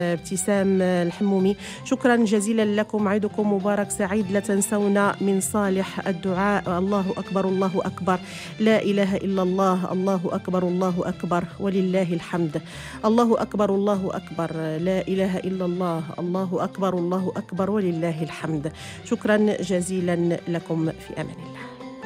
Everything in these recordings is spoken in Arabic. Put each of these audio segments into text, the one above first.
ابتسام الحمومي. شكرا جزيلا لكم، عيدكم مبارك سعيد. لا تنسونا من صالح الدعاء. الله أكبر الله أكبر، لا إله إلا الله، الله أكبر الله أكبر ولله الحمد. الله أكبر الله أكبر، لا إله إلا الله، الله أكبر الله أكبر ولله الحمد. شكرا جزيلا لكم، في أمان الله.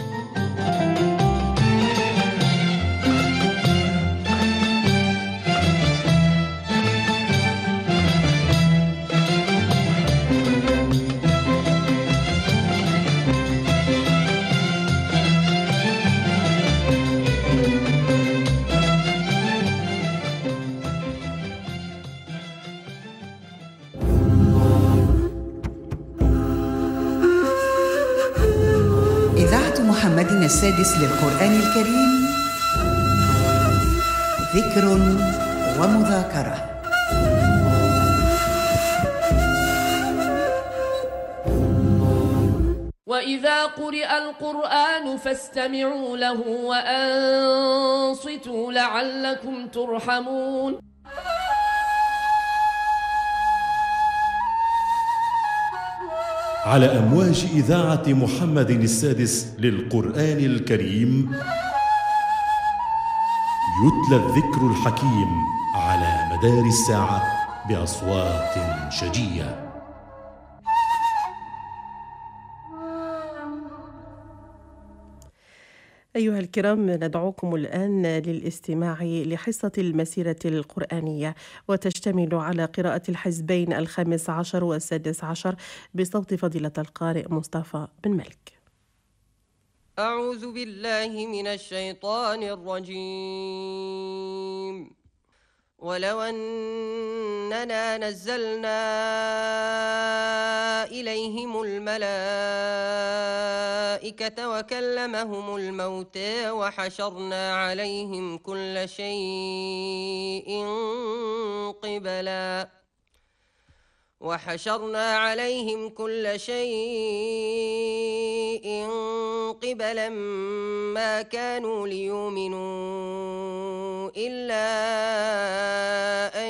محمد السادس للقرآن الكريم، ذكر ومذاكرة. وإذا قرئ القرآن فاستمعوا له وأنصتوا لعلكم ترحمون. على أمواج إذاعة محمد السادس للقرآن الكريم يتلى الذكر الحكيم على مدار الساعة بأصوات شجية. أيها الكرام، ندعوكم الآن للاستماع لحصة المسيرة القرآنية، وتشتمل على قراءة الحزبين 15 و16 بصوت فضيلة القارئ مصطفى بن ملك. أعوذ بالله من الشيطان الرجيم. ولو أننا نزلنا إليهم الملائكة وكلمهم الموتى وحشرنا عليهم كل شيء قبلا ما كانوا ليؤمنوا إلا أن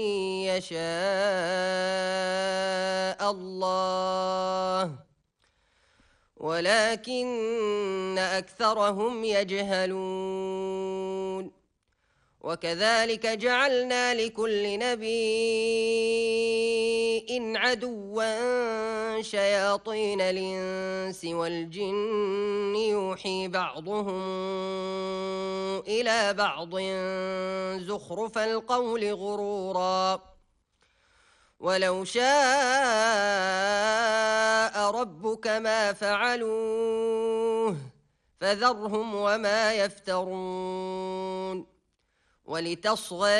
يشاء الله ولكن أكثرهم يجهلون. وكذلك جعلنا لكل نبي عدوا شياطين الإنس والجن يوحي بعضهم إلى بعض زخرف القول غرورا ولو شاء ربك ما فعلوه فذرهم وما يفترون. ولتصغى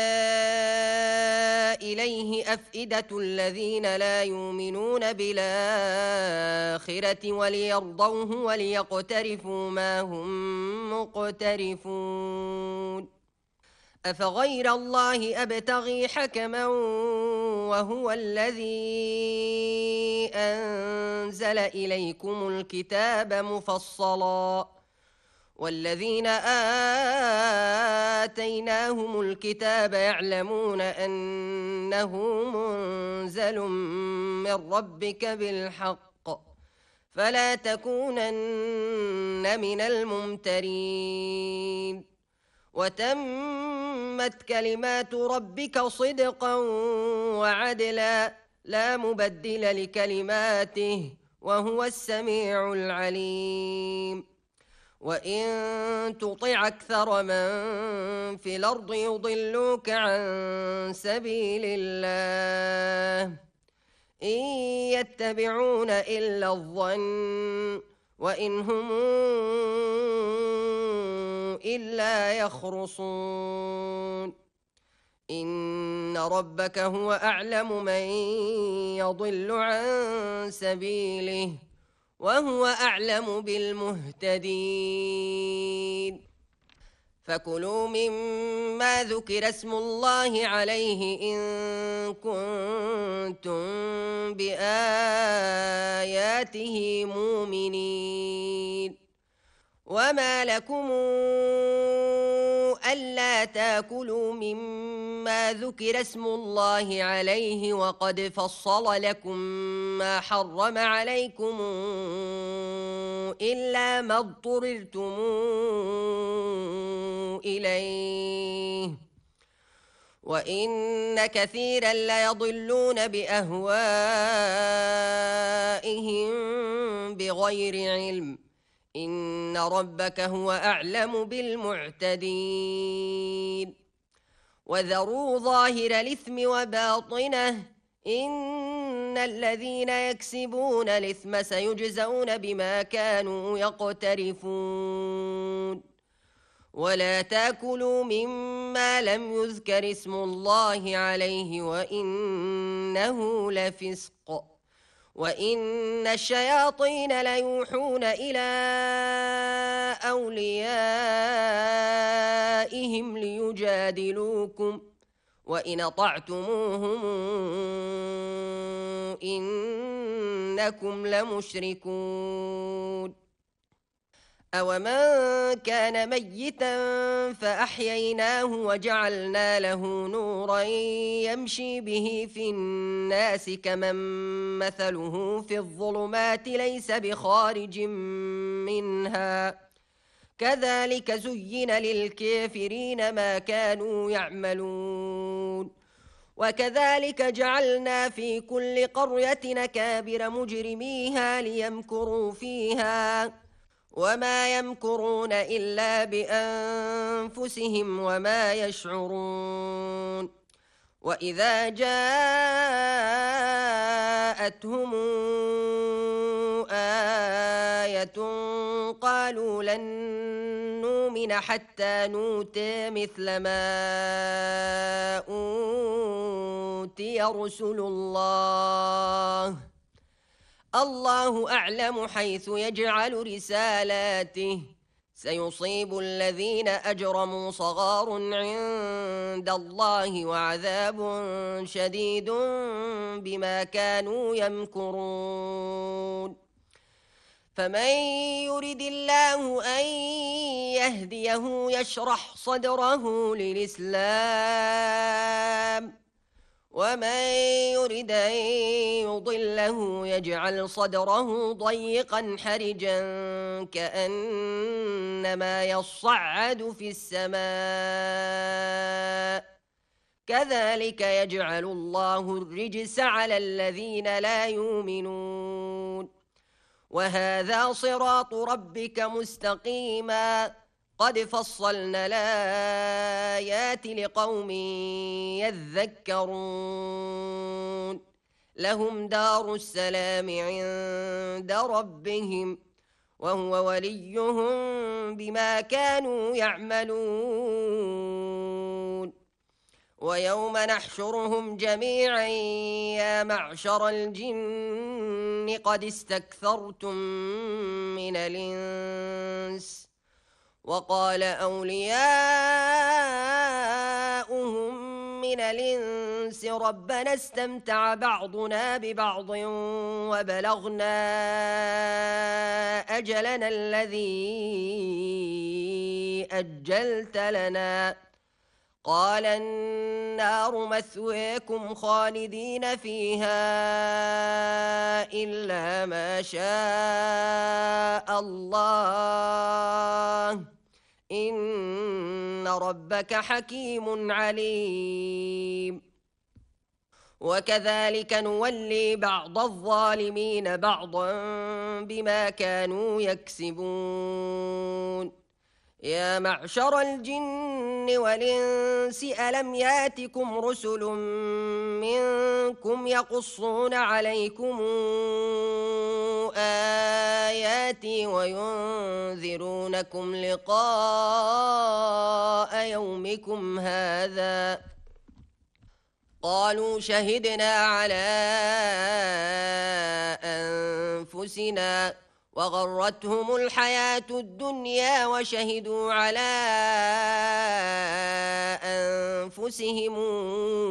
إليه أفئدة الذين لا يؤمنون بالآخرة وليرضوه وليقترفوا ما هم مقترفون. أفغير الله أبتغي حكما وهو الذي أنزل إليكم الكتاب مفصلا والذين آتيناهم الكتاب يعلمون أنه منزل من ربك بالحق فلا تكونن من الممترين. وتمت كلمات ربك صدقا وعدلا لا مبدل لكلماته وهو السميع العليم. وإن تطع أكثر من في الأرض يضلوك عن سبيل الله إن يتبعون إلا الظن وإن هم إلا يخرصون. إن ربك هو أعلم من يضل عن سبيله وهو أعلم بالمهتدين. فكلوا مما ذكر اسم الله عليه إن كنتم بآياته مؤمنين. وما لكم ألا تاكلوا مما ذكر اسم الله عليه وقد فصل لكم ما حرم عليكم إلا ما اضطررتم إليه وإن كثيرا ليضلون بأهوائهم بغير علم إن ربك هو أعلم بالمعتدين وذروا ظاهر الإثم وباطنه إن الذين يكسبون الإثم سيجزون بما كانوا يقترفون ولا تاكلوا مما لم يذكر اسم الله عليه وإنه لفسق وإن الشياطين ليوحون إلى أوليائهم ليجادلوكم وإن أطعتموهم إنكم لمشركون أومن كان ميتا فأحييناه وجعلنا له نورا يمشي به في الناس كمن مثله في الظلمات ليس بخارج منها كذلك زين للكافرين ما كانوا يعملون وكذلك جعلنا في كل قرية أكابر مجرميها ليمكروا فيها وما يمكرون إلا بأنفسهم وما يشعرون وإذا جاءتهم آية قالوا لن نؤمن حتى نؤتى مثل ما أوتي رسل الله الله أعلم حيث يجعل رسالاته سيصيب الذين أجرموا صغار عند الله وعذاب شديد بما كانوا يمكرون فمن يرد الله أن يهديه يشرح صدره للإسلام ومن يرد أن يضله يجعل صدره ضيقا حرجا كأنما يصعد في السماء كذلك يجعل الله الرجس على الذين لا يؤمنون وهذا صراط ربك مستقيما قد فصلنا الآيات لقوم يذكرون لهم دار السلام عند ربهم وهو وليهم بما كانوا يعملون ويوم نحشرهم جميعا يا معشر الجن قد استكثرتم من الإنس وقال أولياؤهم من الإنس ربنا استمتع بعضنا ببعض وبلغنا أجلنا الذي أجلت لنا قال النار مثواكم خالدين فيها إلا ما شاء الله إن ربك حكيم عليم وكذلك نولي بعض الظالمين بعضا بما كانوا يكسبون يا معشر الجن والإنس ألم ياتكم رسل منكم يقصون عليكم آياتي وينذرونكم لقاء يومكم هذا قالوا شهدنا على أنفسنا وغرتهم الحياة الدنيا وشهدوا على أنفسهم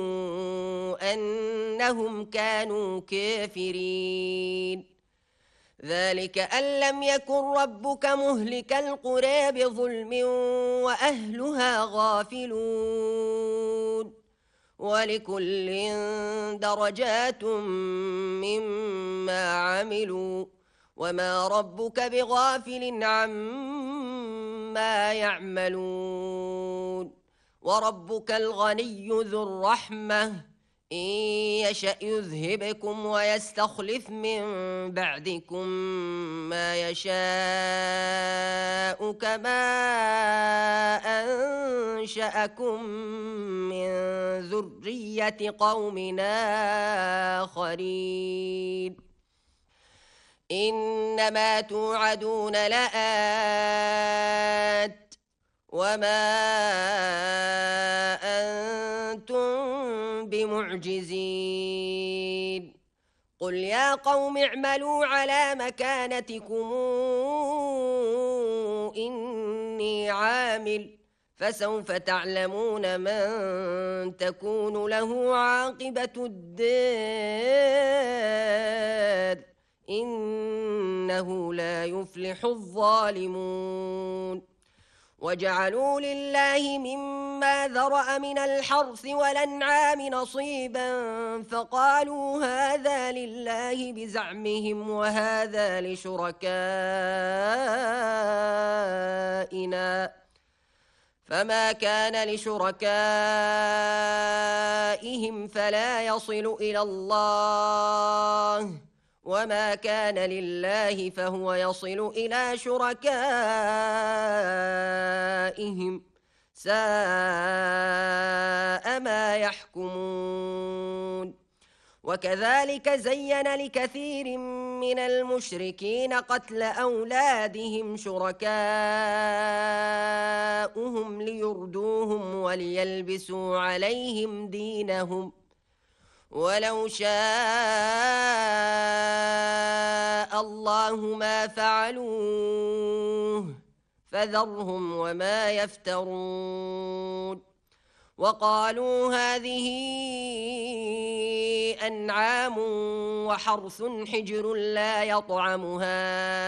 أنهم كانوا كافرين ذلك أن لم يكن ربك مهلك القرى بظلم وأهلها غافلون ولكل درجات مما عملوا وما ربك بغافل عما يعملون وربك الغني ذو الرحمة إن يشأ يذهبكم ويستخلف من بعدكم ما يشاء كما أنشأكم من ذرية قوم آخرين إنما توعدون لآت وما أنتم بمعجزين قل يا قوم اعملوا على مكانتكم إني عامل فسوف تعلمون من تكون له عاقبة الدار إنه لا يفلح الظالمون وجعلوا لله مما ذرأ من الحرث والأنعام نصيبا فقالوا هذا لله بزعمهم وهذا لشركائنا فما كان لشركائهم فلا يصل إلى الله وما كان لله فهو يصل إلى شركائهم ساء ما يحكمون وكذلك زين لكثير من المشركين قتل أولادهم شركاؤهم ليردوهم وليلبسوا عليهم دينهم ولو شاء الله ما فعلوه فذرهم وما يفترون وقالوا هذه أنعام وحرث حجر لا يطعمها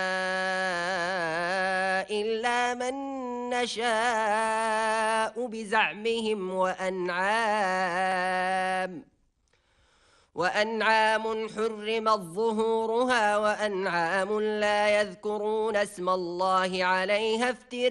إلا من نشاء بزعمهم وأنعام حرمت ظهورها وأنعام لا يذكرون اسم الله عليها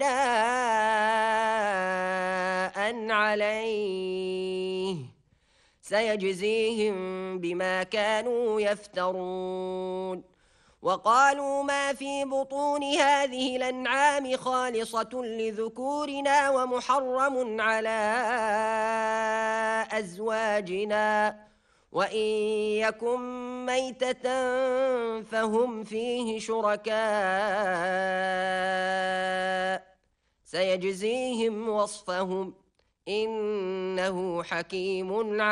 افتراء عليه سيجزيهم بما كانوا يفترون وقالوا ما في بطون هذه الأنعام خالصة لذكورنا ومحرم على أزواجنا وإن يكن ميتة فهم فيه شركاء سيجزيهم وصفهم إنه حكيم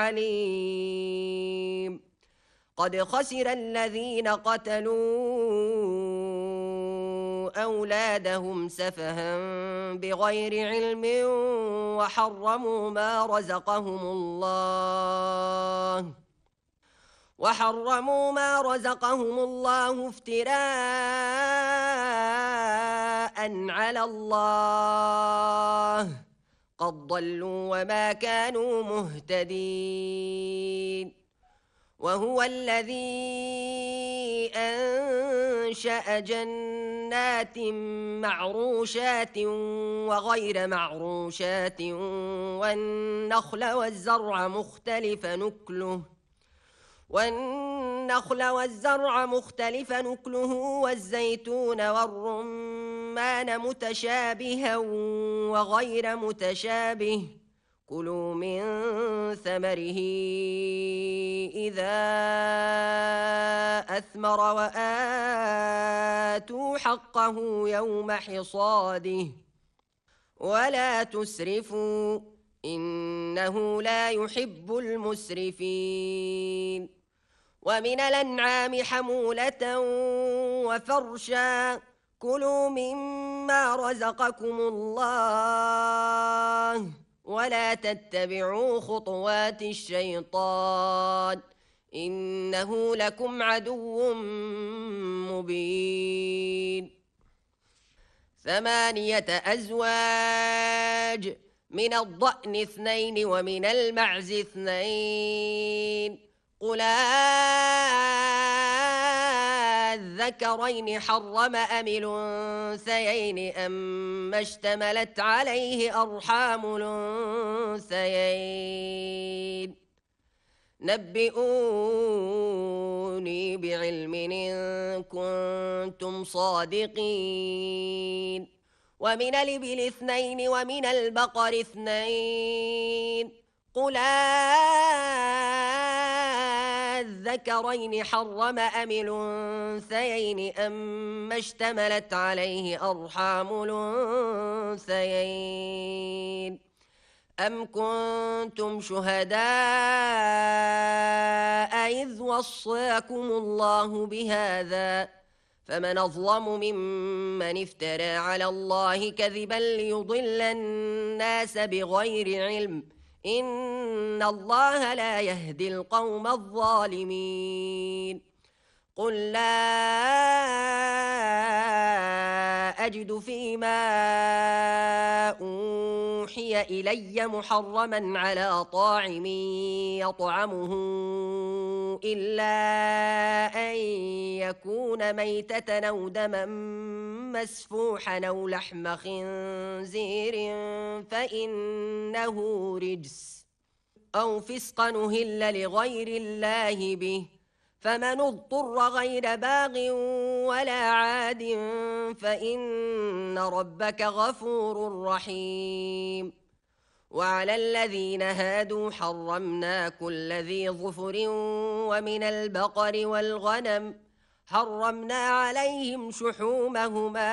عليم قد خسر الذين قتلوا أولادهم سفها بغير علم وحرموا ما رزقهم الله افتراء على الله قد ضلوا وما كانوا مهتدين وهو الذي أنشأ جنات معروشات وغير معروشات والنخل والزرع مختلف نكله والزيتون والرمان متشابها وغير متشابه كلوا من ثمره إذا أثمر وآتوا حقه يوم حصاده ولا تسرفوا إنه لا يحب المسرفين ومن الأنعام حمولة وفرشا كلوا مما رزقكم الله ولا تتبعوا خطوات الشيطان إنه لكم عدو مبين 8 أزواج من الضأن 2 ومن المعز 2 قل الذكرين حرم أم الأنثيين أما اشتملت عليه أرحام الأنثيين نبئوني بعلم إن كنتم صادقين ومن الإبل 2 ومن البقر 2 قل الذكرين حرم أم الأنثيين أما اشتملت عليه أرحام الأنثيين أم كنتم شهداء إذ وصاكم الله بهذا فمن أظلم ممن افترى على الله كذبا ليضل الناس بغير علم إن الله لا يهدي القوم الظالمين قل لا أجد فيما أوحي إلي محرما على طاعم يطعمه إلا أن يكون ميتة أو دما مسفوحا أو لحم خنزير فإنه رجس أو فسقا أهل لغير الله به فمن اضطر غير باغ ولا عاد فإن ربك غفور رحيم وعلى الذين هادوا حرمنا كل ذي ظفر ومن البقر والغنم حرمنا عليهم شحومهما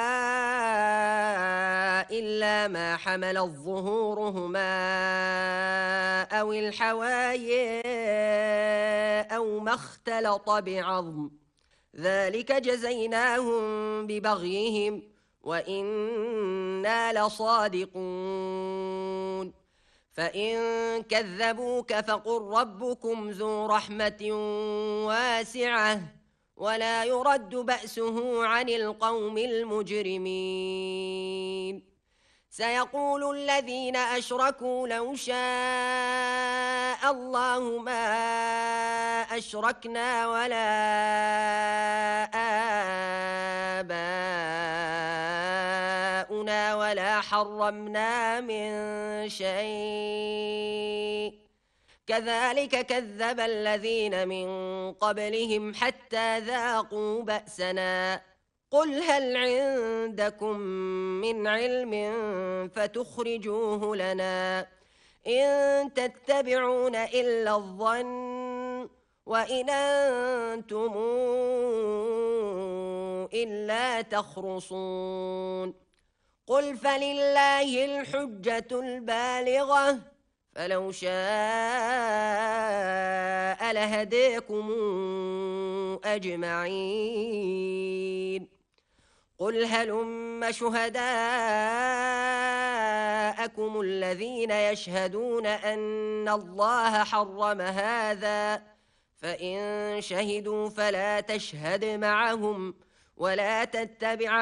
إلا ما حملت ظهورهما أو الحوايا أو ما اختلط بعظم ذلك جزيناهم ببغيهم وإنا لصادقون فإن كذبوك فقل ربكم ذو رحمة واسعة ولا يرد بأسه عن القوم المجرمين سيقول الذين أشركوا لو شاء الله ما أشركنا ولا آباؤنا ولا حرمنا من شيء كذلك كذب الذين من قبلهم حتى ذاقوا بأسنا قل هل عندكم من علم فتخرجوه لنا إن تتبعون إلا الظن وإن أنتم إلا تخرصون قل فلله الحجة البالغة فلو شاء لهديكم أجمعين قل هلم شهداءكم الذين يشهدون أن الله حرم هذا فإن شهدوا فلا تشهد معهم ولا تتبع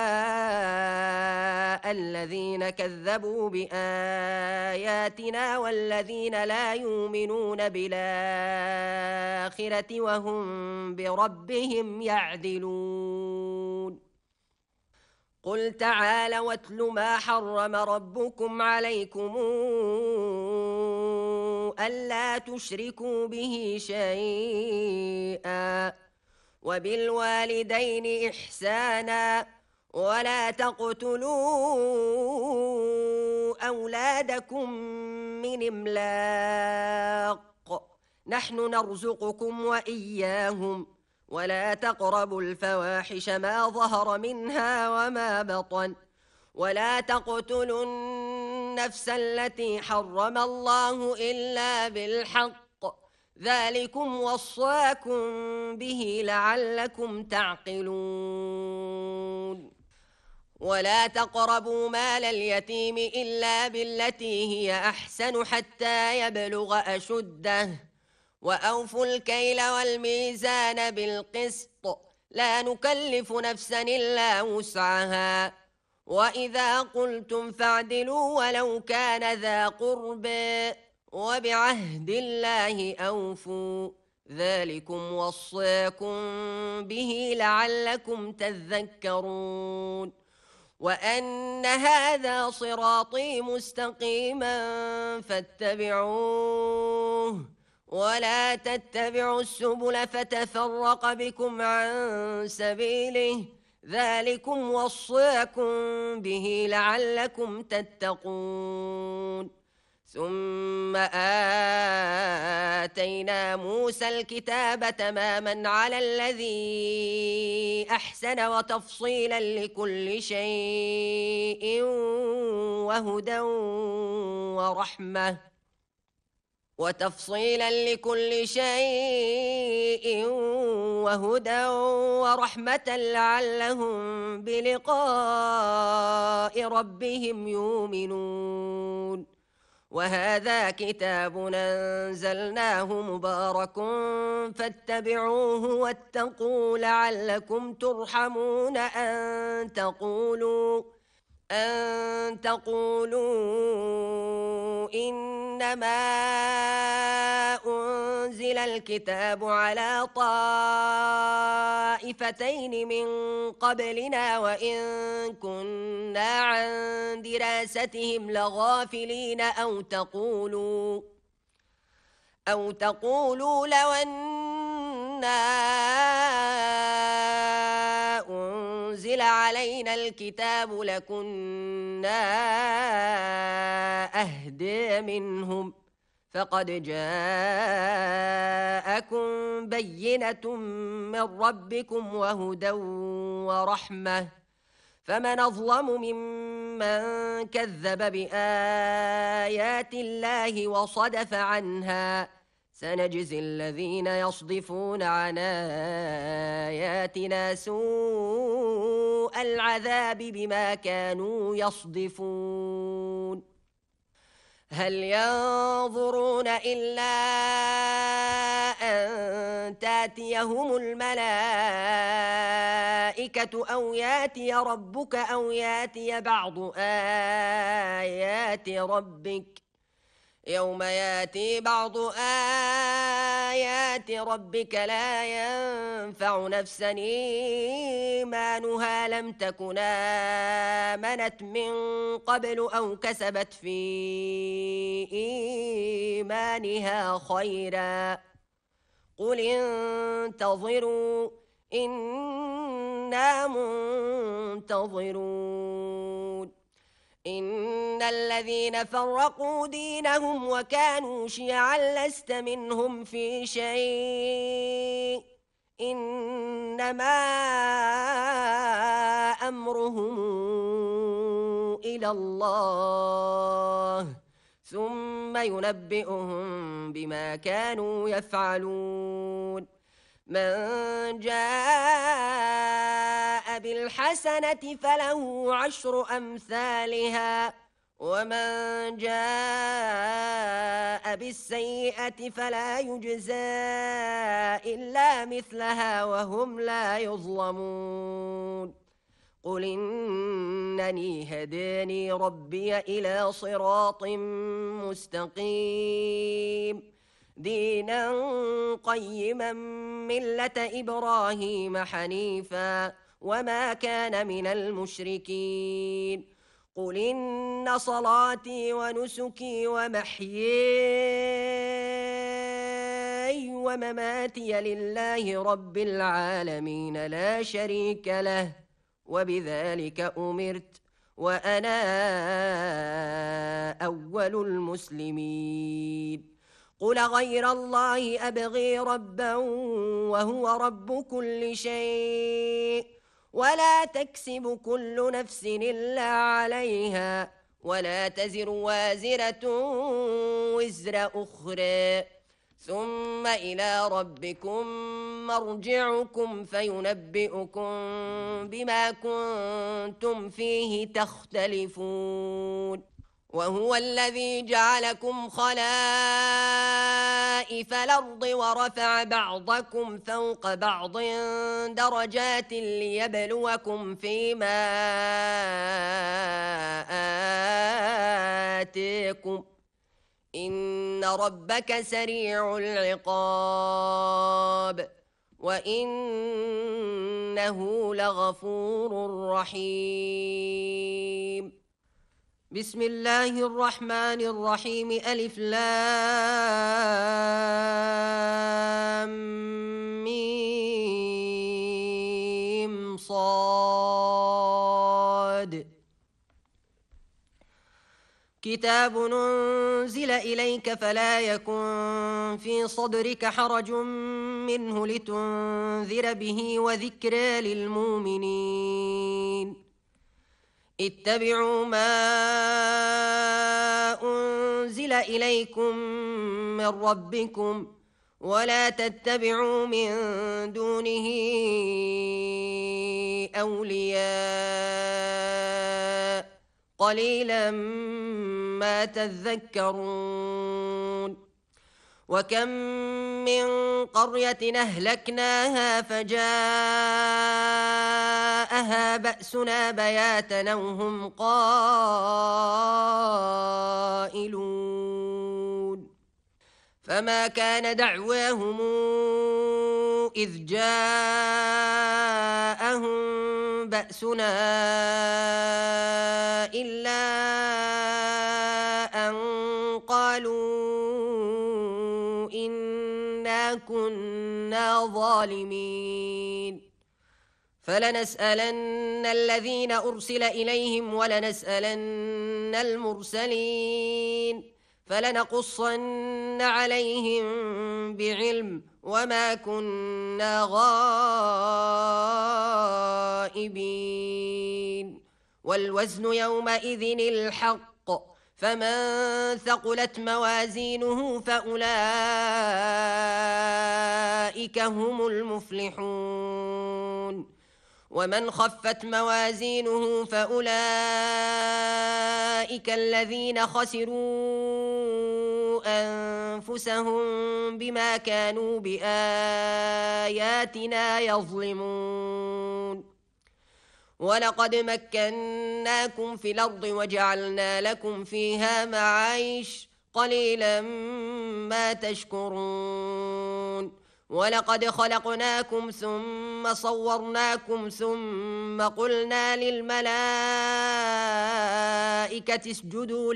أهواء الذين كذبوا بآياتنا والذين لا يؤمنون بالآخرة وهم بربهم يعدلون قل تعالوا واتل ما حرم ربكم عليكم ألا تشركوا به شيئا وبالوالدين إحسانا ولا تقتلوا أولادكم من إملاق نحن نرزقكم وإياهم ولا تقربوا الفواحش ما ظهر منها وما بطن ولا تقتلوا النفس التي حرم الله إلا بالحق ذلكم وصاكم به لعلكم تعقلون ولا تقربوا مال اليتيم إلا بالتي هي أحسن حتى يبلغ أشده وأوفوا الكيل والميزان بالقسط لا نكلف نفسا إلا وسعها وإذا قلتم فاعدلوا ولو كان ذا قربى وبعهد الله أوفوا ذلكم وصاكم به لعلكم تذكرون وأن هذا صراطي مستقيما فاتبعوه ولا تتبعوا السبل فتفرق بكم عن سبيله ذلكم وصاكم به لعلكم تتقون ثم آتينا موسى الكتاب تماما على الذي أحسن وتفصيلا لكل شيء وهدى ورحمة لعلهم بلقاء ربهم يؤمنون وهذا كتاب أنزلناه مبارك فاتبعوه واتقوا لعلكم ترحمون أن تقولوا إنما أنزل الكتاب على طائفتين من قبلنا وإن كنا عن دراستهم لغافلين أو تقولوا لو أنا أنزل علينا الكتاب لكنا أهدى منهم فقد جاءكم بينة من ربكم وهدى ورحمة فمن أظلم ممن كذب بآيات الله وصدف عنها سنجزي الذين يصدفون عن آياتنا سوء العذاب بما كانوا يصدفون هل ينظرون إلا أن تأتيهم الملائكة أو يأتي ربك أو يأتي بعض آيات ربك يوم يأتي بعض آيات ربك لا ينفع نفسا إيمانها لم تكن آمنت من قبل أو كسبت في إيمانها خيرا قل انتظروا إنا منتظرون إن الذين فرقوا دينهم وكانوا شيعا لست منهم في شيء إنما أمرهم إلى الله ثم ينبئهم بما كانوا يفعلون من جاء بالحسنة فله 10 أمثالها ومن جاء بالسيئة فلا يجزى إلا مثلها وهم لا يظلمون قل إنني هداني ربي إلى صراط مستقيم دينا قيما ملة إبراهيم حنيفا وما كان من المشركين قل إن صلاتي ونسكي ومحياي ومماتي لله رب العالمين لا شريك له وبذلك أمرت وأنا أول المسلمين قل غير الله أبغي ربا وهو رب كل شيء ولا تكسب كل نفس إلا عليها ولا تزر وازرة وزر أخرى ثم إلى ربكم مرجعكم فينبئكم بما كنتم فيه تختلفون وهو الذي جعلكم خلائف الأرض ورفع بعضكم فوق بعض درجات ليبلوكم فيما آتيكم إن ربك سريع العقاب وإنه لغفور رحيم. بسم الله الرحمن الرحيم. ألف لام ميم صاد. كتاب أنزل إليك فلا يكن في صدرك حرج منه لتنذر به وذكرى للمؤمنين. اتبعوا ما أنزل إليكم من ربكم ولا تتبعوا من دونه أولياء قليلا ما تذكرون. وكم من قرية أهلكناها فجاءها بأسنا بياتا وهم قائلون. فما كان دعواهم إذ جاءهم بأسنا إلا أن قالوا إنا كنا ظالمين. فلنسألن الذين أرسل إليهم ولنسألن المرسلين فلنقصن عليهم بعلم وما كنا غائبين. والوزن يومئذ الحق فمن ثقلت موازينه فأولئك هم المفلحون. ومن خفت موازينه فأولئك الذين خسروا أنفسهم بما كانوا بآياتنا يظلمون. ولقد مكناكم في الأرض وجعلنا لكم فيها معايش قليلا ما تشكرون. ولقد خلقناكم ثم صورناكم ثم قلنا للملائكة اسجدوا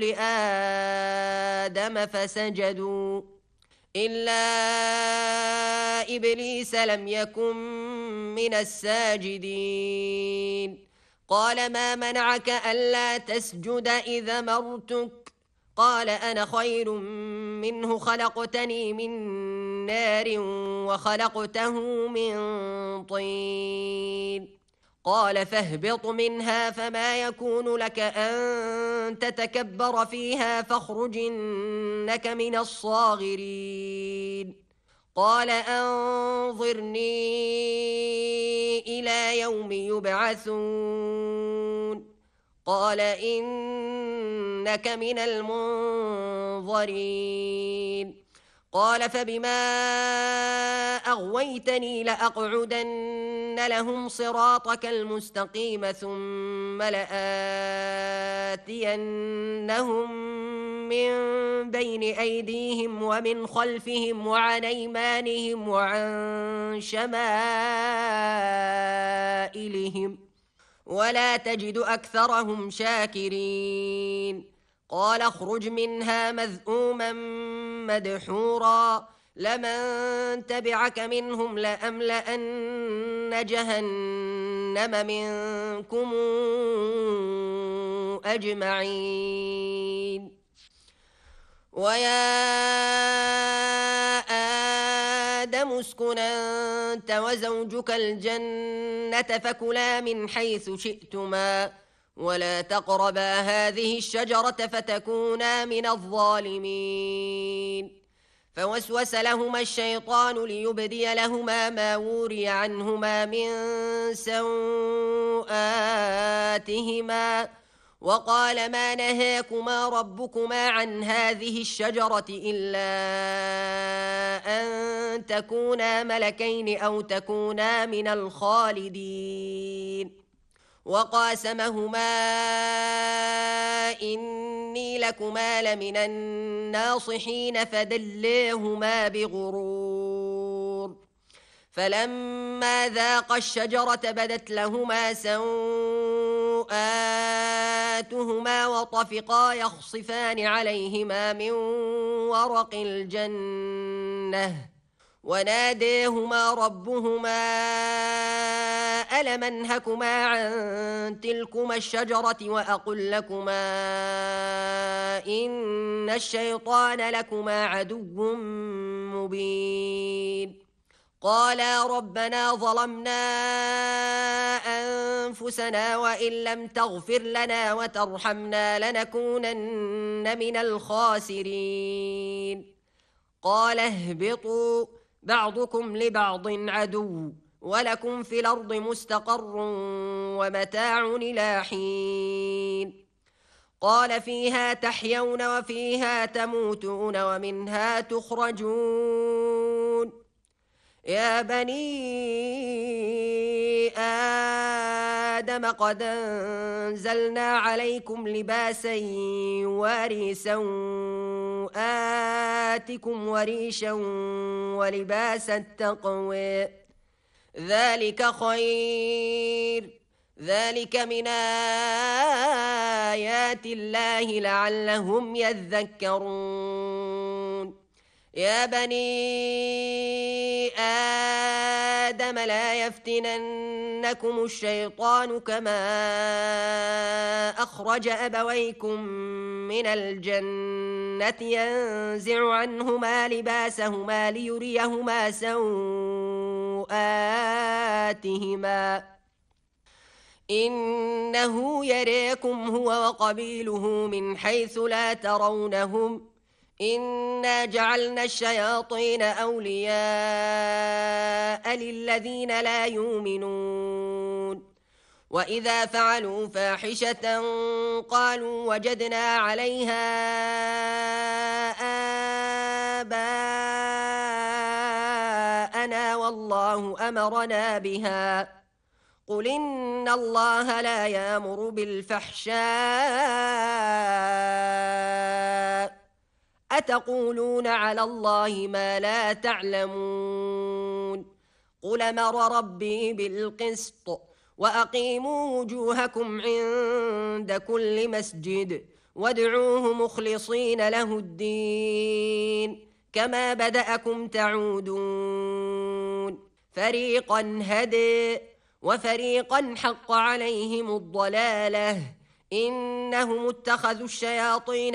لآدم فسجدوا إلا إبليس لم يكن من الساجدين. قال ما منعك ألا تسجد إذا أمرتك؟ قال أنا خير منه خلقتني من نار وخلقته من طين. قال فاهبط منها فما يكون لك أن تتكبر فيها فاخرج إنك من الصاغرين. قال أنظرني إلى يوم يبعثون. قال إنك من المنظرين. قال فبما أغويتني لأقعدن لهم صراطك المستقيم ثم لآتينهم من بين أيديهم ومن خلفهم وعن أيمانهم وعن شمائلهم ولا تجد أكثرهم شاكرين. قال اخرج منها مذءوما مدحورا لمن تبعك منهم لأملأن جهنم منكم أجمعين. ويا آدم اسكن أنت وزوجك الجنة فكلا من حيث شئتما ولا تقربا هذه الشجرة فتكونا من الظالمين. فوسوس لهما الشيطان ليبدي لهما ما وري عنهما من سوآتهما وقال ما نهاكما ربكما عن هذه الشجرة إلا أن تكونا ملكين أو تكونا من الخالدين وقاسمهما إني لكما لمن الناصحين فدلاهما بغرور فلما ذاقا الشجرة بدت لهما سوآتهما وطفقا يخصفان عليهما من ورق الجنة وناديهما ربهما ألم أنهكما عن تلكما الشجرة وأقل لكما إن الشيطان لكما عدو مبين قالا ربنا ظلمنا أنفسنا وإن لم تغفر لنا وترحمنا لنكونن من الخاسرين قال اهبطوا بعضكم لبعض عدو ولكم في الأرض مستقر ومتاع إلى حين قال فيها تحيون وفيها تموتون ومنها تخرجون يا بني آدم قد أنزلنا عليكم لباسا يواري سوآتكم وريشا ولباس التقوى ذلك خير ذلك من آيات الله لعلهم يذكرون يا بني آدم لا يفتننكم الشيطان كما أخرج أبويكم من الجنة ينزع عنهما لباسهما ليريهما سوآتهما إنه يريكم هو وقبيله من حيث لا ترونهم إنا جعلنا الشياطين أولياء للذين لا يؤمنون وإذا فعلوا فاحشة قالوا وجدنا عليها آباءنا والله أمرنا بها قل إن الله لا يأمر بالفحشاء أتقولون على الله ما لا تعلمون قل أمر ربي بالقسط وأقيموا وجوهكم عند كل مسجد وادعوه مخلصين له الدين كما بدأكم تعودون فريقا هدى وفريقا حق عليهم الضلالة إنهم اتخذوا الشياطين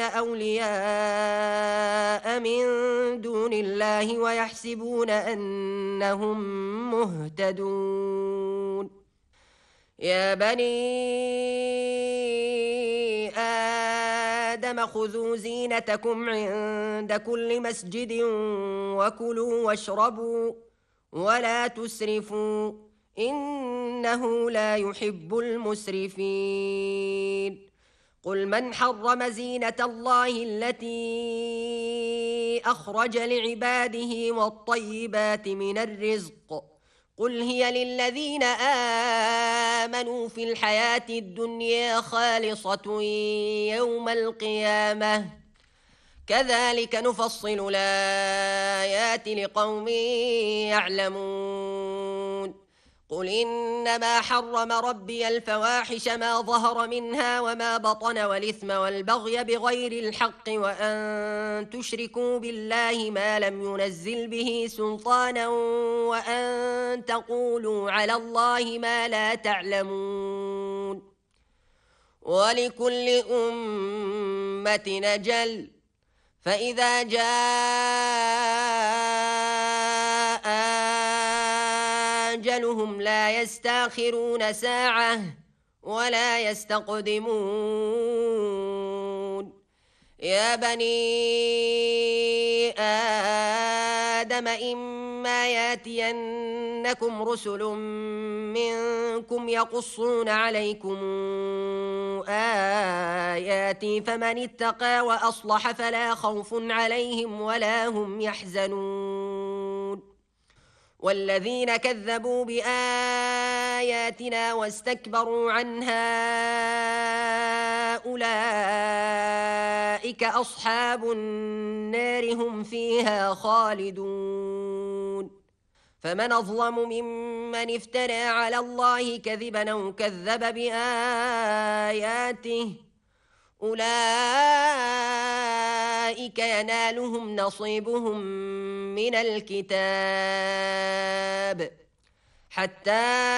أولياء من دون الله ويحسبون أنهم مهتدون يا بني آدم خذوا زينتكم عند كل مسجد وكلوا واشربوا ولا تسرفوا إنه لا يحب المسرفين قل من حرم زينة الله التي أخرج لعباده والطيبات من الرزق قل هي للذين آمنوا في الحياة الدنيا خالصة يوم القيامة كذلك نفصل الآيات لقوم يعلمون قل إنما حرم ربي الفواحش ما ظهر منها وما بطن والإثم والبغي بغير الحق وأن تشركوا بالله ما لم ينزل به سلطانا وأن تقولوا على الله ما لا تعلمون ولكل أمة أجل فإذا جاء أجلهم لا يستأخرون ساعة ولا يستقدمون يا بني آدم إما فإما ياتينكم رسل منكم يقصون عليكم آياتي فمن اتقى وأصلح فلا خوف عليهم ولا هم يحزنون والذين كذبوا بآياتنا واستكبروا عنها أولئك أصحاب النار هم فيها خالدون فمن أظلم ممن افترى على الله كذبا أو كذب بآياته أولئك ينالهم نصيبهم من الكتاب حتى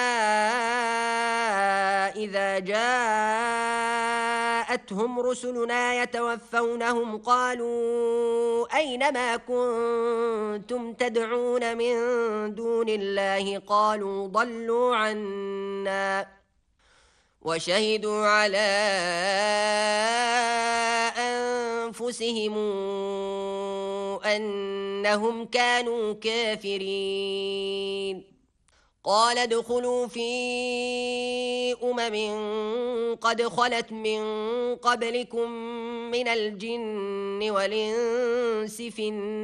إذا جاءتهم رسلنا يتوفونهم قالوا أين ما كنتم تدعون من دون الله قالوا ضلوا عنا وشهدوا على أنفسهم أنهم كانوا كافرين قال ادخلوا في قد خلت من قبلكم من الجن والإنس في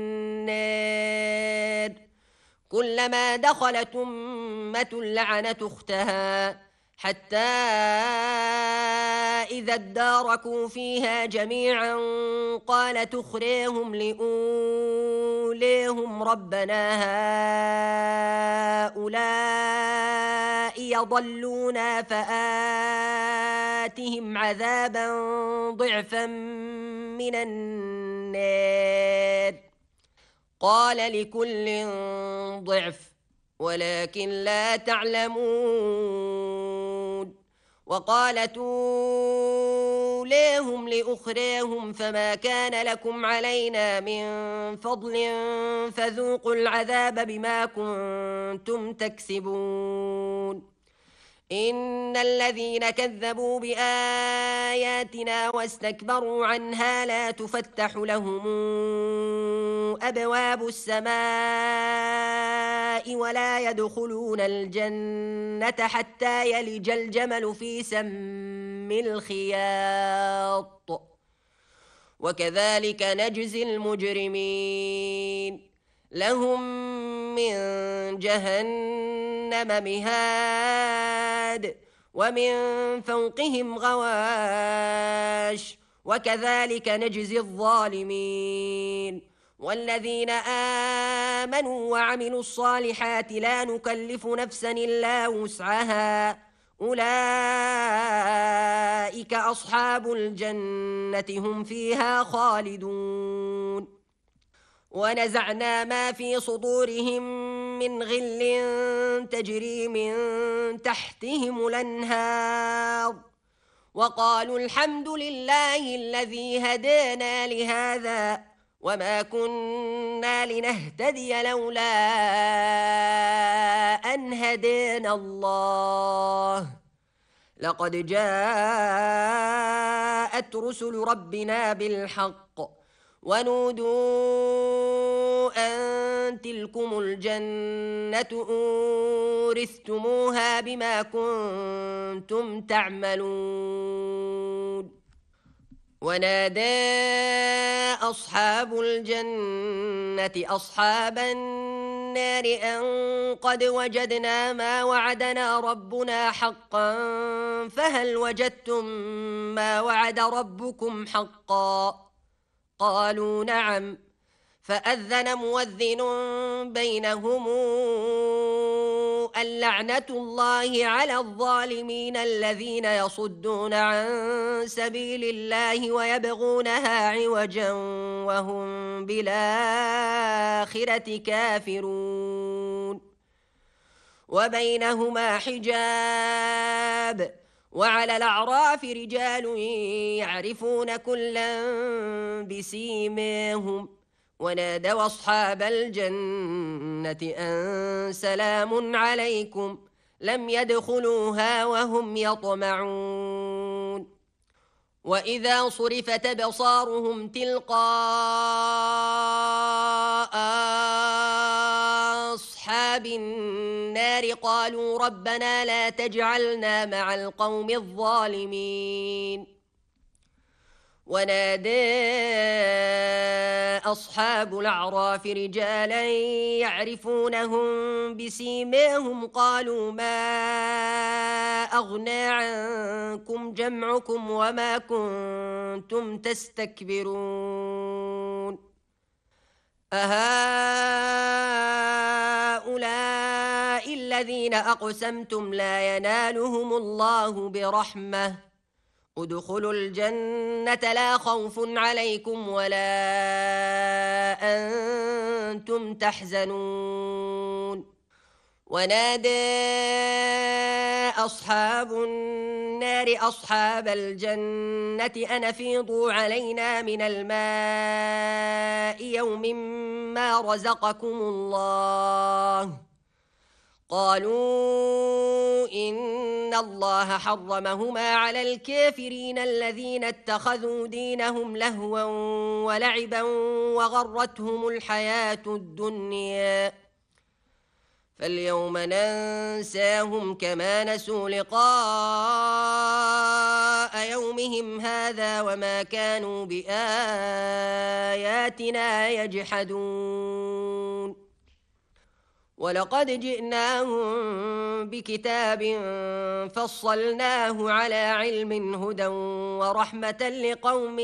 النار كلما دخلت أمة لعنت أختها حتى إذا اداركوا فيها جميعا قالت أخريهم لأوليهم ربنا هؤلاء يضلونا فآتهم عذابا ضعفا من النار قال لكل ضعف ولكن لا تعلمون وقالت أوليهم لأخريهم فما كان لكم علينا من فضل فذوقوا العذاب بما كنتم تكسبون إن الذين كذبوا بآياتنا واستكبروا عنها لا تفتح لهم أبواب السماء ولا يدخلون الجنة حتى يلج الجمل في سم الخياط وكذلك نجزي المجرمين لهم من جهنم مهاد ومن فوقهم غواش وكذلك نجزي الظالمين والذين آمنوا وعملوا الصالحات لا نكلف نفسا إلا وسعها أولئك أصحاب الجنة هم فيها خالدون ونزعنا ما في صدورهم من غل تجري من تحتهم الأنهار وقالوا الحمد لله الذي هدانا لهذا وما كنا لنهتدي لولا أن هدانا الله لقد جاءت رسل ربنا بالحق ونودوا أن تلكم الجنة أورثتموها بما كنتم تعملون ونادى أصحاب الجنة أصحاب النار أن قد وجدنا ما وعدنا ربنا حقا فهل وجدتم ما وعد ربكم حقا قالوا نعم فأذن مؤذن بينهم اللعنة الله على الظالمين الذين يصدون عن سبيل الله ويبغونها عوجا وهم بالآخرة كافرون وبينهما حجاب وعلى الأعراف رجال يعرفون كلا بسيماهم ونادوا أصحاب الجنة أن سلام عليكم لم يدخلوها وهم يطمعون وإذا صرفت أبصارهم تلقاء أصحاب النار قالوا ربنا لا تجعلنا مع القوم الظالمين ونادى أصحاب الأعراف رجالا يعرفونهم بسيماهم قالوا ما أغنى عنكم جمعكم وما كنتم تستكبرون أهؤلاء الذين أقسمتم لا ينالهم الله برحمة ادخلوا الجنة لا خوف عليكم ولا أنتم تحزنون ونادى أصحاب النار أصحاب الجنة أن أفيضوا علينا من الماء يوم ما رزقكم الله قالوا إن الله حرمهما على الكافرين الذين اتخذوا دينهم لهوا ولعبا وغرتهم الحياة الدنيا فاليوم ننساهم كما نسوا لقاء يومهم هذا وما كانوا بآياتنا يجحدون ولقد جئناهم بكتاب فصلناه على علم هدى ورحمة لقوم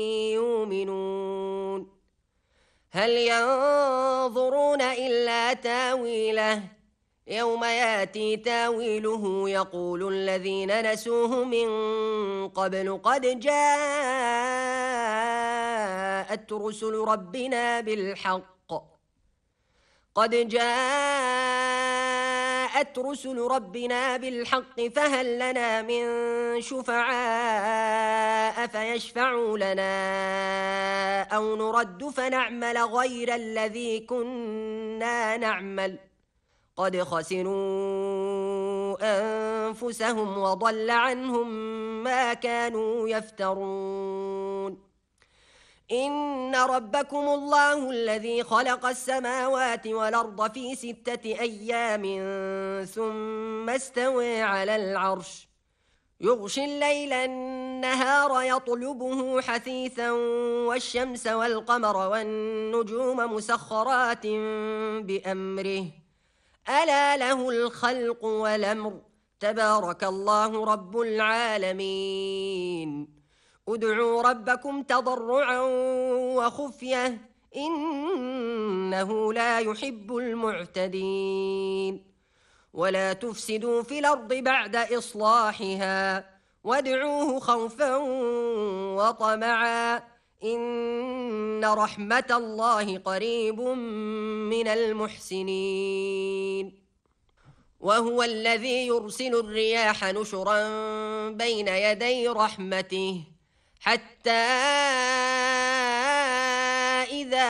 يؤمنون هل ينظرون إلا تاويله يوم ياتي تاويله يقول الذين نسوه من قبل قد جاءت رسل ربنا بالحق فهل لنا من شفعاء فيشفعوا لنا أو نرد فنعمل غير الذي كنا نعمل قد خسروا أنفسهم وضل عنهم ما كانوا يفترون إن ربكم الله الذي خلق السماوات والأرض في 6 أيام ثم استوى على العرش يغشي الليل النهار يطلبه حثيثا والشمس والقمر والنجوم مسخرات بأمره ألا له الخلق والأمر تبارك الله رب العالمين ادعوا ربكم تضرعا وخفية إنه لا يحب المعتدين ولا تفسدوا في الأرض بعد إصلاحها وادعوه خوفا وطمعا إن رحمة الله قريب من المحسنين وهو الذي يرسل الرياح نشرا بين يدي رحمته حتى إذا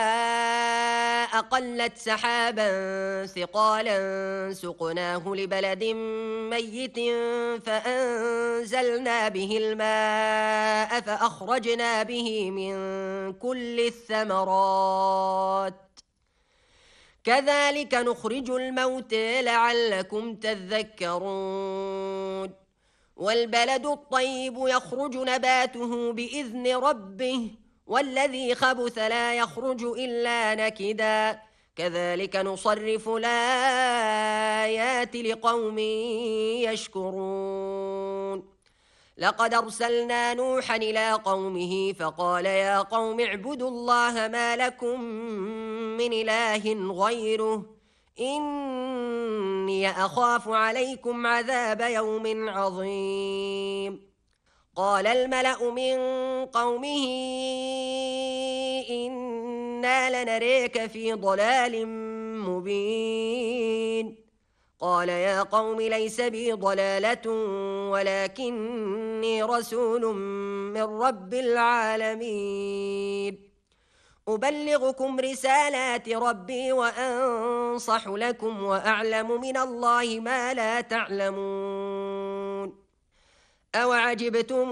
أقلت سحابا ثقالا سقناه لبلد ميت فأنزلنا به الماء فأخرجنا به من كل الثمرات كذلك نخرج الموتى لعلكم تذكرون والبلد الطيب يخرج نباته بإذن ربه والذي خبث لا يخرج إلا نكدا كذلك نصرف الآيات لقوم يشكرون لقد أرسلنا نوحا إلى قومه فقال يا قوم اعبدوا الله ما لكم من إله غيره إني أخاف عليكم عذاب يوم عظيم قال الملأ من قومه إنا لنريك في ضلال مبين قال يا قوم ليس بي ضلالة ولكني رسول من رب العالمين أبلغكم رسالات ربي وأنصح لكم وأعلم من الله ما لا تعلمون أوعجبتم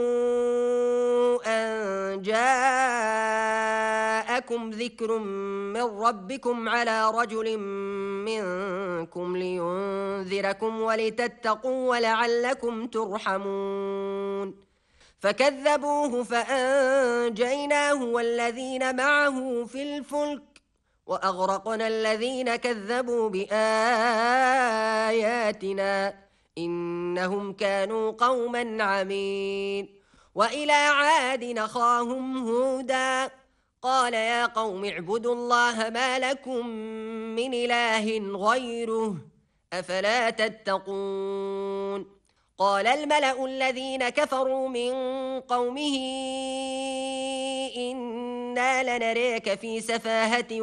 أن جاءكم ذكر من ربكم على رجل منكم لينذركم ولتتقوا ولعلكم ترحمون فكذبوه فأنجيناه والذين معه في الفلك وأغرقنا الذين كذبوا بآياتنا إنهم كانوا قوما عمين وإلى عاد أخاهم هودا قال يا قوم اعبدوا الله ما لكم من إله غيره أفلا تتقون قال الملأ الذين كفروا من قومه إنا لنريك في سفاهة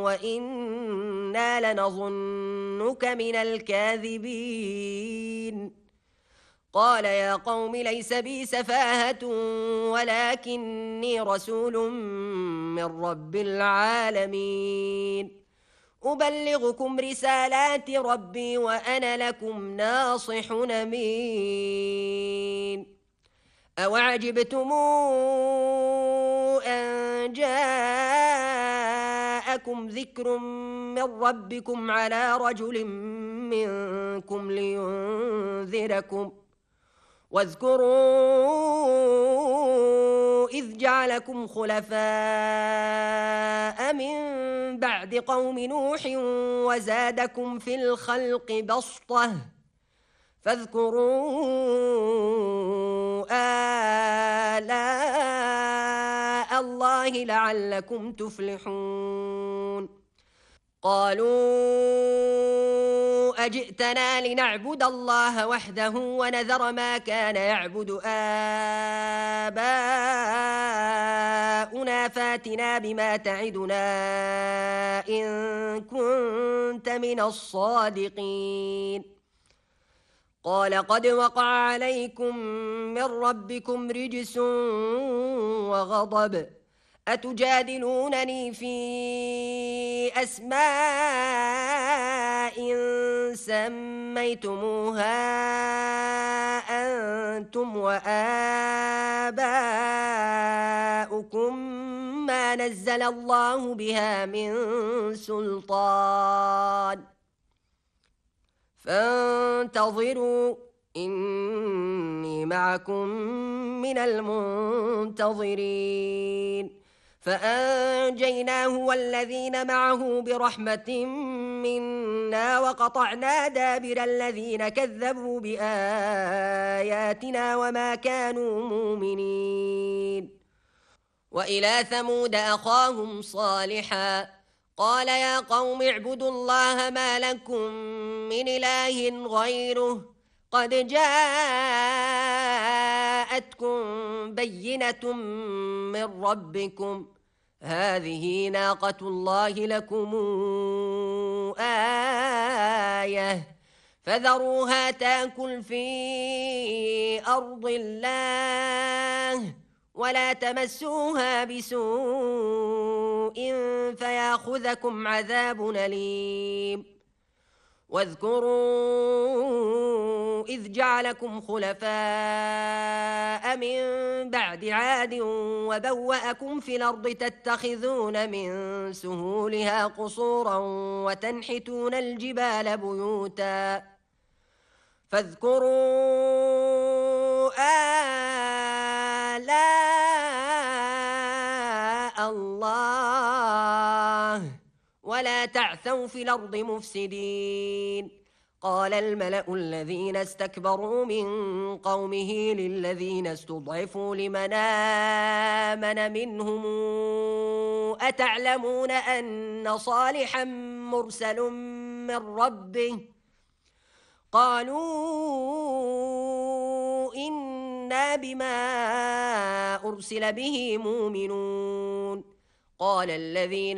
وإنا لنظنك من الكاذبين قال يا قوم ليس بي سفاهة ولكني رسول من رب العالمين أبلغكم رسالات ربي وأنا لكم ناصح أمين أوعجبتم أن جاءكم ذكر من ربكم على رجل منكم لينذركم واذكروا إذ جعلكم خلفاء من بعد قوم نوح وزادكم في الخلق بسطة فاذكروا آلاء الله لعلكم تفلحون قالوا أجئتنا لنعبد الله وحده ونذر ما كان يعبد آباؤنا فاتنا بما تعدنا إن كنت من الصادقين قال قد وقع عليكم من ربكم رجس وغضب أتجادلونني في أسماء سميتموها أنتم وآباؤكم ما نزل الله بها من سلطان فانتظروا إني معكم من المنتظرين فأنجيناه والذين معه برحمة منا وقطعنا دابر الذين كذبوا بآياتنا وما كانوا مؤمنين وإلى ثمود أخاهم صالحا قال يا قوم اعبدوا الله ما لكم من إله غيره قد جاءتكم بينة من ربكم هذه ناقة الله لكم آية فذروها تأكل في أرض الله ولا تمسوها بسوء فيأخذكم عذاب أليم واذكروا إذ جعلكم خلفاء من بعد عاد وبوأكم في الأرض تتخذون من سهولها قصورا وتنحتون الجبال بيوتا فاذكروا آلاء الله ولا تعثوا في الأرض مفسدين قال الملأ الذين استكبروا من قومه للذين استضعفوا لمن آمن منهم أتعلمون أن صالحا مرسل من ربه قالوا إنا بما أرسل به مؤمنون قال الذين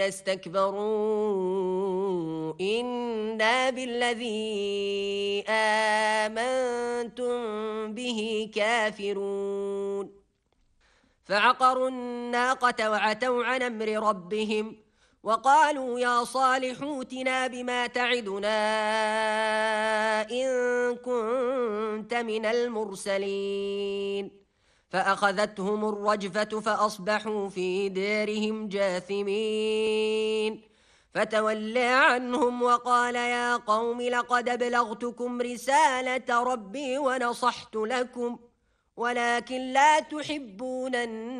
استكبروا إنا بالذي آمنتم به كافرون فعقروا الناقة وعتوا عن أمر ربهم وقالوا يا صالح ائتنا بما تعدنا إن كنت من المرسلين فأخذتهم الرجفة فأصبحوا في دارهم جاثمين فتولى عنهم وقال يا قوم لقد أبلغتكم رسالة ربي ونصحت لكم ولكن لا تحبون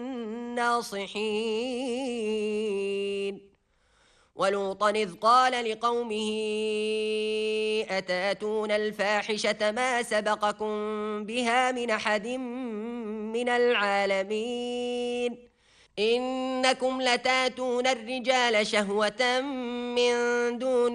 الناصحين. ولوطا إذ قال لقومه أتأتون الفاحشة ما سبقكم بها من أحد من العالمين إنكم لتاتون الرجال شهوة من دون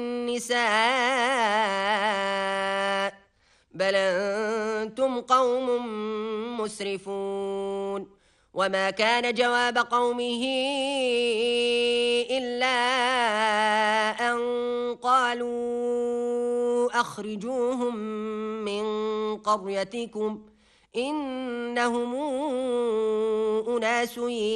النساء بل أنتم قوم مسرفون. وما كان جواب قومه إلا أن قالوا أخرجوهم من قريتكم إنهم أناس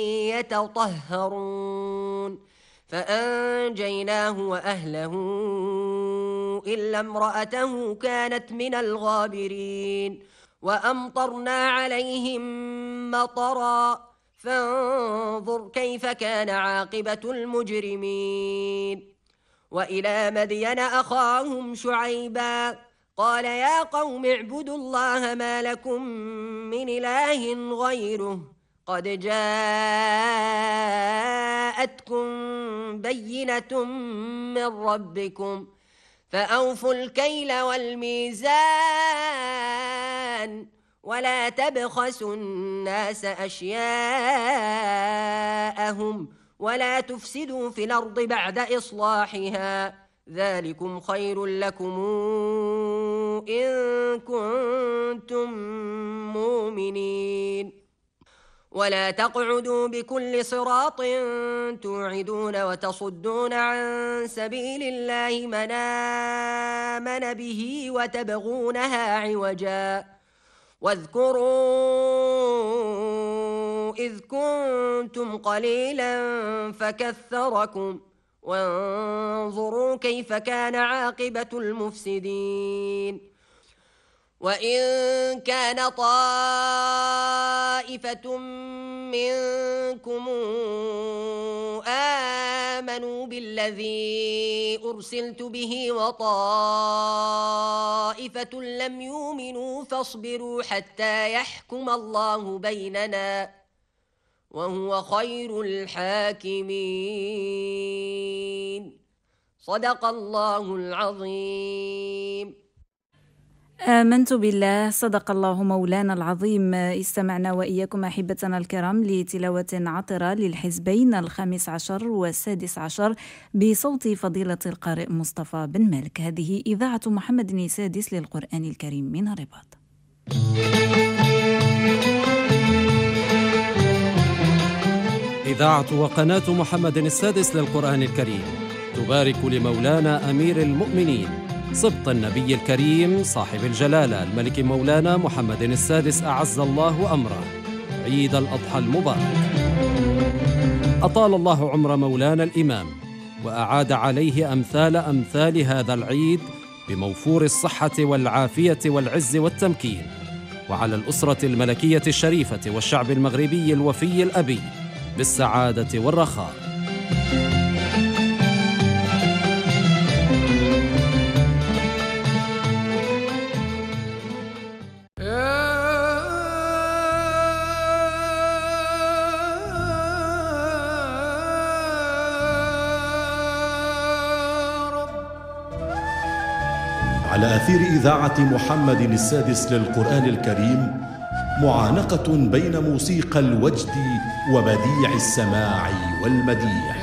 يتطهرون. فأنجيناه وأهله إلا امرأته كانت من الغابرين. وأمطرنا عليهم مطرا فانظر كيف كان عاقبة المجرمين. وإلى مدين أخاهم شعيبا قال يا قوم اعبدوا الله ما لكم من إله غيره قد جاءتكم بينة من ربكم فأوفوا الكيل والميزان ولا تبخسوا الناس أشياءهم ولا تفسدوا في الأرض بعد إصلاحها ذلكم خير لكم إن كنتم مؤمنين. ولا تقعدوا بكل صراط توعدون وتصدون عن سبيل الله من آمن به وتبغونها عوجا واذكروا إذ كنتم قليلا فكثركم وانظروا كيف كان عاقبة المفسدين. وإن كان طائفة منكم آمنوا بالذي أرسلت به وطائفة لم يؤمنوا فاصبروا حتى يحكم الله بيننا وهو خير الحاكمين. صدق الله العظيم. آمنت بالله. صدق الله مولانا العظيم. استمعنا وإياكم أحبتنا الكرام لتلاوة عطرة للحزبين 15 و16 بصوت فضيلة القارئ مصطفى بن مالك. هذه إذاعة محمد السادس للقرآن الكريم من الرباط. إذاعة وقناة محمد السادس للقرآن الكريم تبارك لمولانا أمير المؤمنين سبط النبي الكريم صاحب الجلالة الملك مولانا محمد السادس أعز الله أمره عيد الأضحى المبارك. أطال الله عمر مولانا الإمام وأعاد عليه أمثال هذا العيد بموفور الصحة والعافية والعز والتمكين، وعلى الأسرة الملكية الشريفة والشعب المغربي الوفي الأبي بالسعادة والرخاء. على أثير إذاعة محمد السادس للقرآن الكريم معانقة بين موسيقى الوجد وبديع السماع والمديح.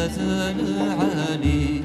زال عالي.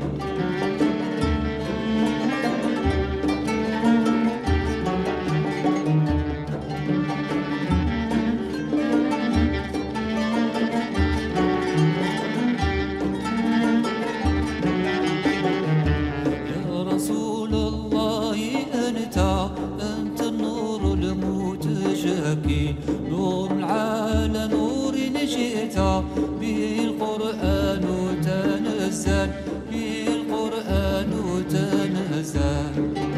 نور العالم نور جئت به القرآن تنزل، به القرآن تنزل.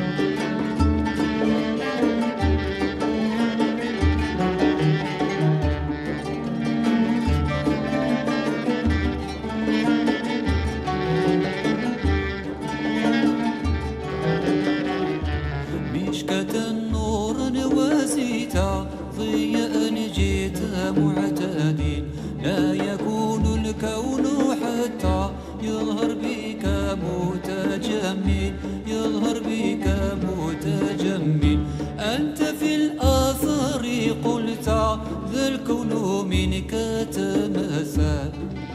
مشكة النور وزيت ضياء جئت معتدل، لا يكون الكون حتى يظهر بك متجمل، يظهر بك متجمل. أنت في الآثار قلت ذا الكون منك تمثل.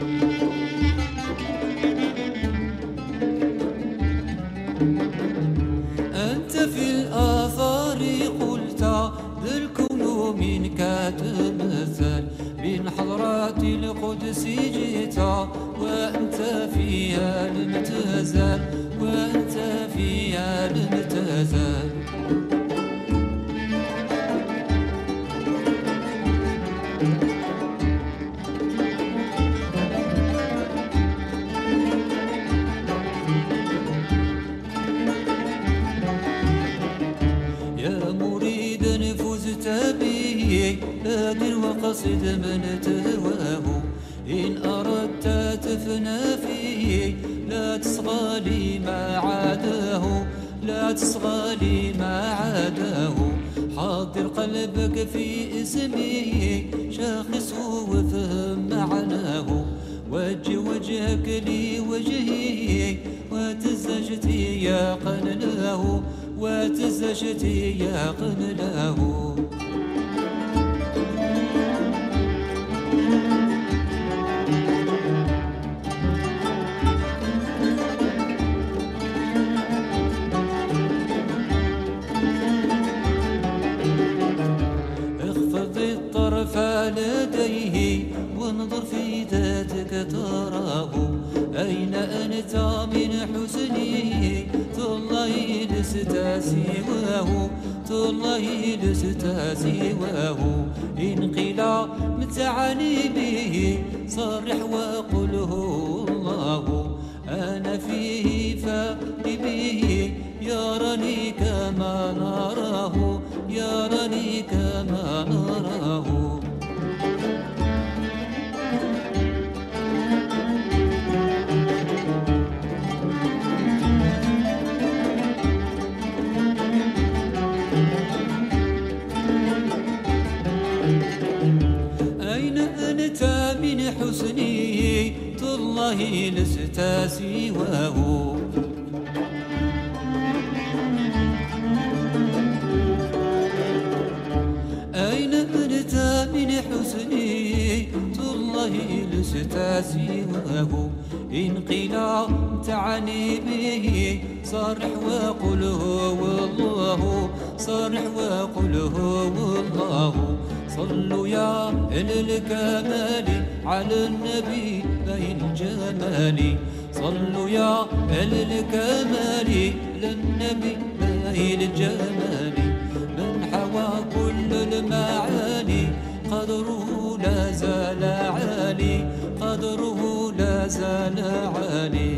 أنت في الآثار قلت ذا الكون منك تمثل، من حضرات القدس جئت وأنت فيها لم تزل، وأنت فيها لم تزل. نادر وقصد من تهواه، إن أردت تفنى فيه لا تصغى لي ما عاداه، لا تصغى لي ما عاداه. حاضر قلبك في اسمه شاخص وفهم معناه، وجه وجهك لي وجهي وتزجتي يا قنلاه، وتزجتي يا قنلاه. لديه وانظر في ذاتك تراه، أين أنت من حسنه تالله لست سواه، تالله لست سواه. إن قيل متعني به صرح وقل هو الله، أنا فيه فبه يراني كما نراه، يراني كما نراه. أين أنت من حسنه تالله لست سواه. أين أنت من حسنه تالله لست سواه. إن قيل تعني به صرح وقل هو الله، صرح وقل هو الله. صلوا يا أهل الكمال على النبي ذي الجمال، صلوا يا أهل الكمال للنبي ذي الجمال. من حوى كل المعاني قدره لا زال عالي، قدره لا زال عالي.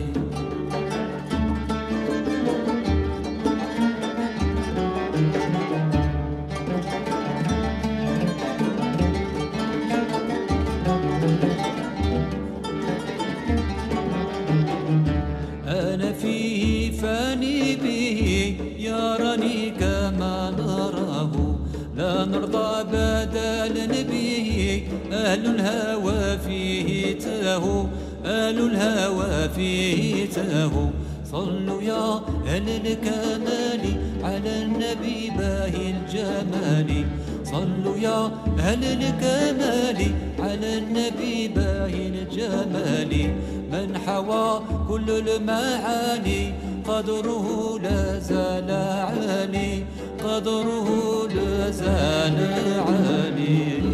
أنا فيه فاني به يراني كما نراه، لا نرضى بدلا به أهل الهوى فيه تاهوا، أهل الهوى فيه تاهوا. صلوا يا أهل الكمال على النبي باهي الجمال، صلوا يا أهل الكمال على النبي باهي الجمال. من حوى كل المعاني قدره لا زال عالي قدره لا زال عالي.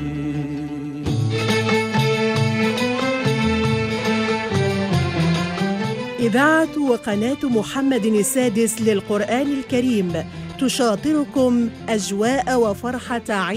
إذاعة وقناة محمد السادس للقرآن الكريم تشاطركم أجواء وفرحة عيد